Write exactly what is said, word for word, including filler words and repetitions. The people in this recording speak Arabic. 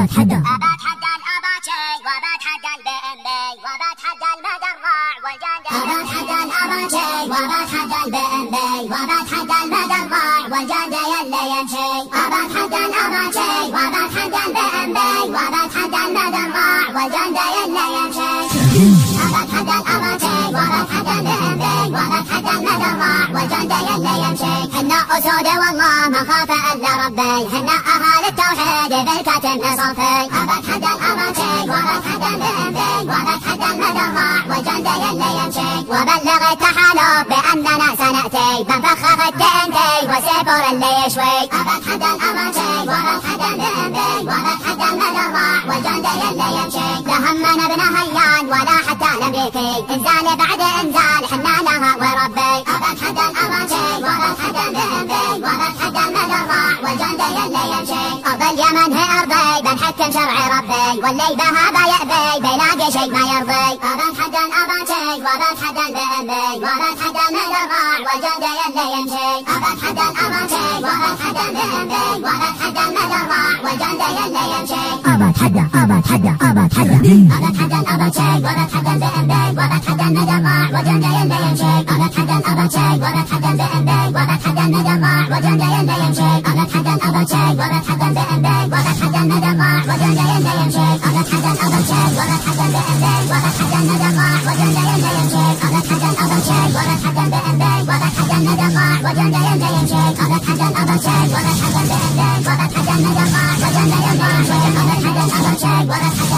أبتحدى أبتحدى الأباتشي وبتحدى البي وبتحدى المدرع والجندي أبتحدى الأباتشي وبتحدى البي وبتحدى المدرع والجندي اللي يمشي أبتحدى الأباتشي وبتحدى البي وبتحدى المدرع والجندي اللي يمشي أبتحدى الأباتشي وبتحدى البي وبتحدى المدرع والجندي اللي يمشي حنا أسود والله ما خاف إلا ربي حنا أهل التوحيد بالكتم صفي أبتحدى الأباتشي وبتحدى البي وبتحدى المدرع والجندي اللي يمشي وبلغ التحالف بأننا سنأتي بنفخخ التنتي وسيفور اللي يشوي أبتحدى الأباتشي وبتحدى البي وبتحدى المدرع والجندي اللي يمشي لهمنا ابن هيان ولا حتى الأمريكي انزال بعد انزال حنا لها وربي أبتحدى الأباتشي وبتحدى البي وبتحدى المدرع والجندي اللي يمشي أرض اليمن هي أرضي بنحكم شرع ربي واللي بها بيأبي بيلاقي شيء ما يرضي أبتحدى الأباتشي وبتحدى البي وبتحدى المدرع والجندي اللي يمشي أبتحدى الأباتشي وبتحدى البي وبتحدى المدرع والجندي اللي يمشي أبتحدى أبتحدى أبتحدى أبتحدى الأباتشي وبتحدى البي وبتحدى المدرع والجندي اللي يمشي أبتحدى الأباتشي وبتحدى البي وبتحدى المدرع والجندي اللي يمشي أبتحدى الأباتشي وبتحدى البي وبتحدى المدرع والجندي اللي يمشي أبتحدى الأباتشي وبتحدى البي وبتحدى المدرع والجندي اللي يمشي أبتحدى الأباتشي وبتحدى البي وبتحدى المدرع والجندي اللي يمشي أبتحدى الأباتشي وبتحدى البي وبتحدى المدرع والجندي اللي يمشي أبتحدى الأباتشي وبتحدى